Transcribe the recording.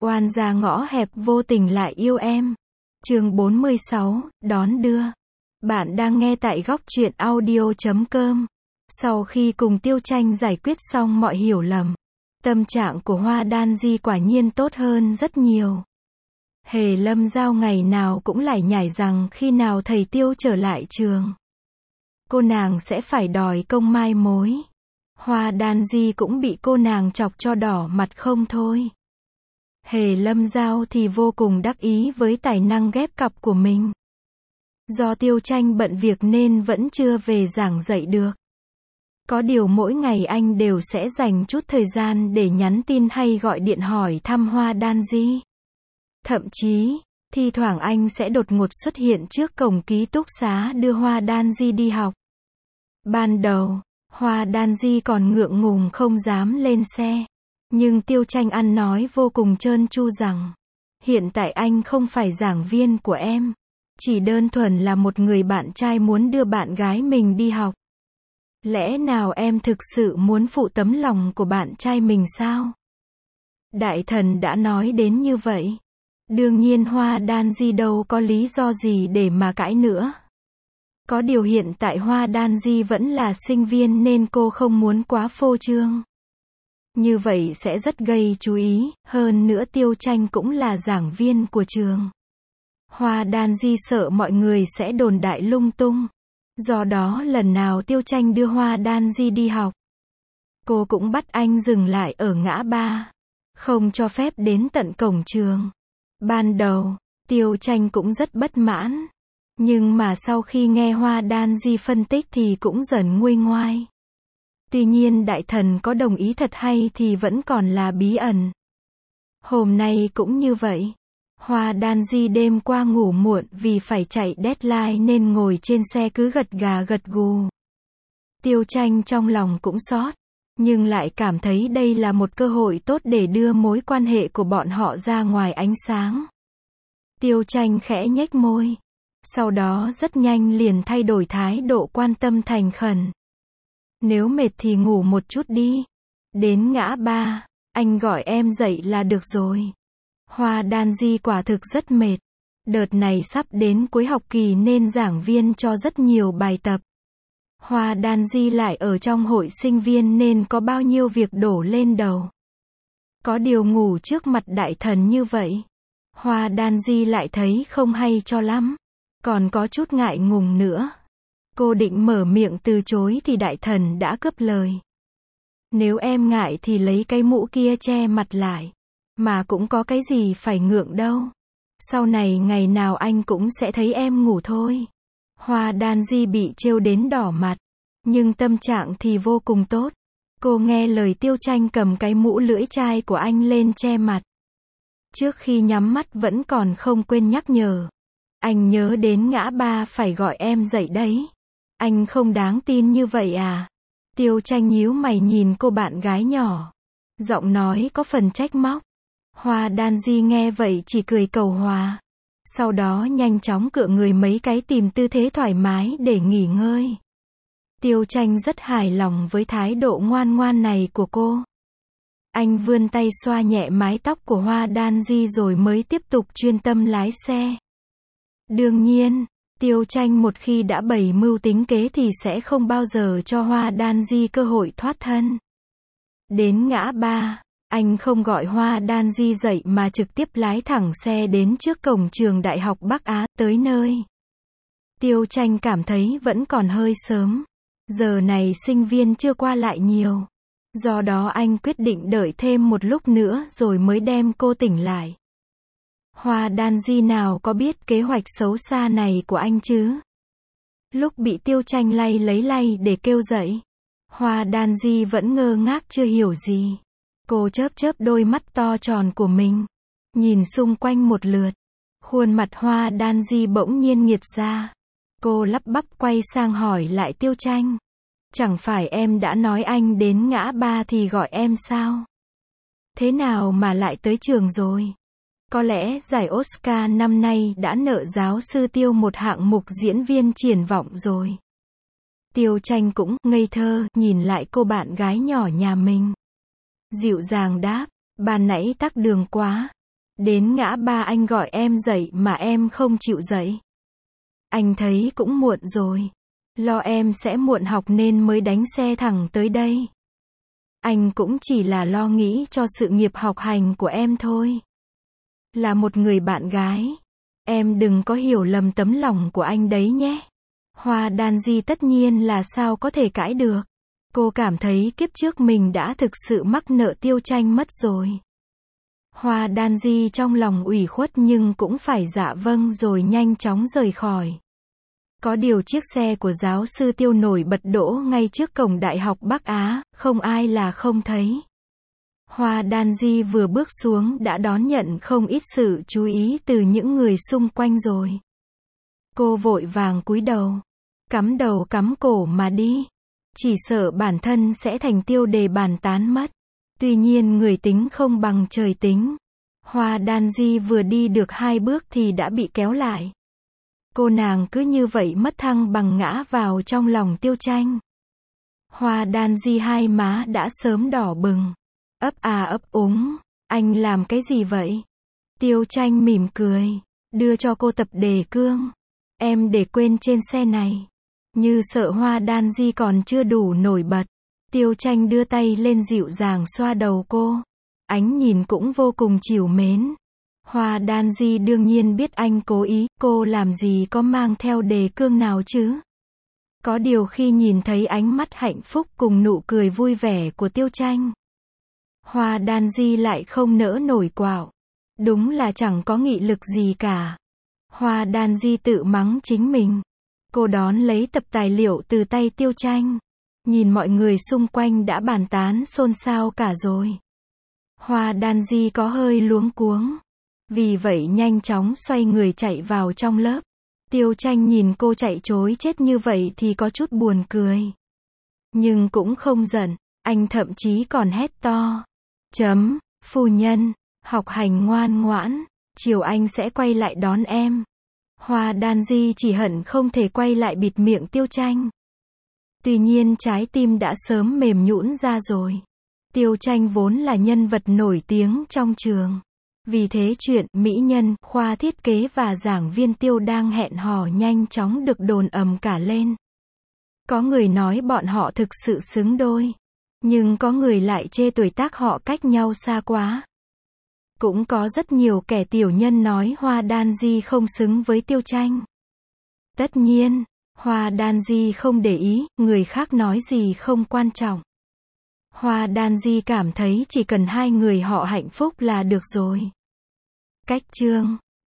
Oan gia ngõ hẹp vô tình lại yêu em. Chương 46, đón đưa. Bạn đang nghe tại góc truyện audio.com. Sau khi cùng Tiêu Tranh giải quyết xong mọi hiểu lầm, tâm trạng của Hoa Đan Di quả nhiên tốt hơn rất nhiều. Hề Lâm Giao ngày nào cũng lải nhải rằng khi nào thầy Tiêu trở lại trường, cô nàng sẽ phải đòi công mai mối. Hoa Đan Di cũng bị cô nàng chọc cho đỏ mặt không thôi. Hề Lâm Giao thì vô cùng đắc ý với tài năng ghép cặp của mình. Do Tiêu Tranh bận việc nên vẫn chưa về giảng dạy được. Có điều mỗi ngày anh đều sẽ dành chút thời gian để nhắn tin hay gọi điện hỏi thăm Hoa Đan Di. Thậm chí, thi thoảng anh sẽ đột ngột xuất hiện trước cổng ký túc xá đưa Hoa Đan Di đi học. Ban đầu, Hoa Đan Di còn ngượng ngùng không dám lên xe. Nhưng Tiêu Tranh ăn nói vô cùng trơn tru rằng, hiện tại anh không phải giảng viên của em, chỉ đơn thuần là một người bạn trai muốn đưa bạn gái mình đi học. Lẽ nào em thực sự muốn phụ tấm lòng của bạn trai mình sao? Đại thần đã nói đến như vậy. Đương nhiên Hoa Đan Di đâu có lý do gì để mà cãi nữa. Có điều hiện tại Hoa Đan Di vẫn là sinh viên nên cô không muốn quá phô trương. Như vậy sẽ rất gây chú ý, hơn nữa Tiêu Tranh cũng là giảng viên của trường. Hoa Đan Di sợ mọi người sẽ đồn đại lung tung. Do đó lần nào Tiêu Tranh đưa Hoa Đan Di đi học, cô cũng bắt anh dừng lại ở ngã ba, không cho phép đến tận cổng trường. Ban đầu, Tiêu Tranh cũng rất bất mãn. Nhưng mà sau khi nghe Hoa Đan Di phân tích thì cũng dần nguôi ngoai. Tuy nhiên đại thần có đồng ý thật hay thì vẫn còn là bí ẩn. Hôm nay cũng như vậy. Hoa Đan Di đêm qua ngủ muộn vì phải chạy deadline nên ngồi trên xe cứ gật gà gật gù. Tiêu Tranh trong lòng cũng xót, nhưng lại cảm thấy đây là một cơ hội tốt để đưa mối quan hệ của bọn họ ra ngoài ánh sáng. Tiêu Tranh khẽ nhếch môi. Sau đó rất nhanh liền thay đổi thái độ quan tâm thành khẩn. Nếu mệt thì ngủ một chút đi. Đến ngã ba, anh gọi em dậy là được rồi. Hoa Đan Di quả thực rất mệt. Đợt này sắp đến cuối học kỳ nên giảng viên cho rất nhiều bài tập. Hoa Đan Di lại ở trong hội sinh viên nên có bao nhiêu việc đổ lên đầu. Có điều ngủ trước mặt đại thần như vậy, Hoa Đan Di lại thấy không hay cho lắm. Còn có chút ngại ngùng nữa. Cô định mở miệng từ chối thì đại thần đã cướp lời. Nếu em ngại thì lấy cái mũ kia che mặt lại. Mà cũng có cái gì phải ngượng đâu. Sau này ngày nào anh cũng sẽ thấy em ngủ thôi. Hoa Đan Di bị trêu đến đỏ mặt. Nhưng tâm trạng thì vô cùng tốt. Cô nghe lời Tiêu Tranh cầm cái mũ lưỡi chai của anh lên che mặt. Trước khi nhắm mắt vẫn còn không quên nhắc nhở. Anh nhớ đến ngã ba phải gọi em dậy đấy. Anh không đáng tin như vậy à? Tiêu Tranh nhíu mày nhìn cô bạn gái nhỏ. Giọng nói có phần trách móc. Hoa Đan Di nghe vậy chỉ cười cầu hòa. Sau đó nhanh chóng cựa người mấy cái tìm tư thế thoải mái để nghỉ ngơi. Tiêu Tranh rất hài lòng với thái độ ngoan ngoan này của cô. Anh vươn tay xoa nhẹ mái tóc của Hoa Đan Di rồi mới tiếp tục chuyên tâm lái xe. Đương nhiên, Tiêu Tranh một khi đã bày mưu tính kế thì sẽ không bao giờ cho Hoa Đan Di cơ hội thoát thân. Đến ngã ba, anh không gọi Hoa Đan Di dậy mà trực tiếp lái thẳng xe đến trước cổng trường Đại học Bắc Á, tới nơi. Tiêu Tranh cảm thấy vẫn còn hơi sớm. Giờ này sinh viên chưa qua lại nhiều. Do đó anh quyết định đợi thêm một lúc nữa rồi mới đem cô tỉnh lại. Hoa Đan Di nào có biết kế hoạch xấu xa này của anh chứ? Lúc bị Tiêu Tranh lấy để kêu dậy, Hoa Đan Di vẫn ngơ ngác chưa hiểu gì. Cô chớp chớp đôi mắt to tròn của mình, nhìn xung quanh một lượt. Khuôn mặt Hoa Đan Di bỗng nhiên nghiệt ra. Cô lắp bắp quay sang hỏi lại Tiêu Tranh. Chẳng phải em đã nói anh đến ngã ba thì gọi em sao? Thế nào mà lại tới trường rồi? Có lẽ giải Oscar năm nay đã nợ giáo sư Tiêu một hạng mục diễn viên triển vọng rồi. Tiêu Tranh cũng ngây thơ nhìn lại cô bạn gái nhỏ nhà mình. Dịu dàng đáp, ban nãy tắc đường quá. Đến ngã ba anh gọi em dậy mà em không chịu dậy. Anh thấy cũng muộn rồi. Lo em sẽ muộn học nên mới đánh xe thẳng tới đây. Anh cũng chỉ là lo nghĩ cho sự nghiệp học hành của em thôi. Là một người bạn gái. Em đừng có hiểu lầm tấm lòng của anh đấy nhé. Hoa Đan Di tất nhiên là sao có thể cãi được. Cô cảm thấy kiếp trước mình đã thực sự mắc nợ Tiêu Tranh mất rồi. Hoa Đan Di trong lòng ủy khuất nhưng cũng phải dạ vâng rồi nhanh chóng rời khỏi. Có điều chiếc xe của giáo sư Tiêu nổi bật đỗ ngay trước cổng Đại học Bắc Á, không ai là không thấy. Hoa Đan Di vừa bước xuống đã đón nhận không ít sự chú ý từ những người xung quanh rồi. Cô vội vàng cúi đầu cắm cổ mà đi. Chỉ sợ bản thân sẽ thành tiêu đề bàn tán mất. Tuy nhiên người tính không bằng trời tính. Hoa Đan Di vừa đi được 2 bước thì đã bị kéo lại. Cô nàng cứ như vậy mất thăng bằng ngã vào trong lòng Tiêu Tranh. Hoa Đan Di hai má đã sớm đỏ bừng. Ấp úng, anh làm cái gì vậy? Tiêu Tranh mỉm cười, đưa cho cô tập đề cương. Em để quên trên xe này. Như sợ Hoa Đan Di còn chưa đủ nổi bật. Tiêu Tranh đưa tay lên dịu dàng xoa đầu cô. Ánh nhìn cũng vô cùng trìu mến. Hoa Đan Di đương nhiên biết anh cố ý, cô làm gì có mang theo đề cương nào chứ. Có điều khi nhìn thấy ánh mắt hạnh phúc cùng nụ cười vui vẻ của Tiêu Tranh, Hoa Đan Di lại không nỡ nổi quạo. Đúng là chẳng có nghị lực gì cả. Hoa Đan Di tự mắng chính mình. Cô đón lấy tập tài liệu từ tay Tiêu Tranh. Nhìn mọi người xung quanh đã bàn tán xôn xao cả rồi. Hoa Đan Di có hơi luống cuống. Vì vậy nhanh chóng xoay người chạy vào trong lớp. Tiêu Tranh nhìn cô chạy trối chết như vậy thì có chút buồn cười. Nhưng cũng không giận. Anh thậm chí còn hét to. Phu nhân, học hành ngoan ngoãn. Chiều anh sẽ quay lại đón em. Hoa Đan Di chỉ hận không thể quay lại bịt miệng Tiêu Tranh. Tuy nhiên trái tim đã sớm mềm nhũn ra rồi. Tiêu Tranh vốn là nhân vật nổi tiếng trong trường. Vì thế chuyện mỹ nhân, khoa thiết kế và giảng viên Tiêu đang hẹn hò nhanh chóng được đồn ầm cả lên. Có người nói bọn họ thực sự xứng đôi. Nhưng có người lại chê tuổi tác họ cách nhau xa quá. Cũng có rất nhiều kẻ tiểu nhân nói Hoa Đan Di không xứng với Tiêu Tranh. Tất nhiên, Hoa Đan Di không để ý, người khác nói gì không quan trọng. Hoa Đan Di cảm thấy chỉ cần hai người họ hạnh phúc là được rồi. Cách chương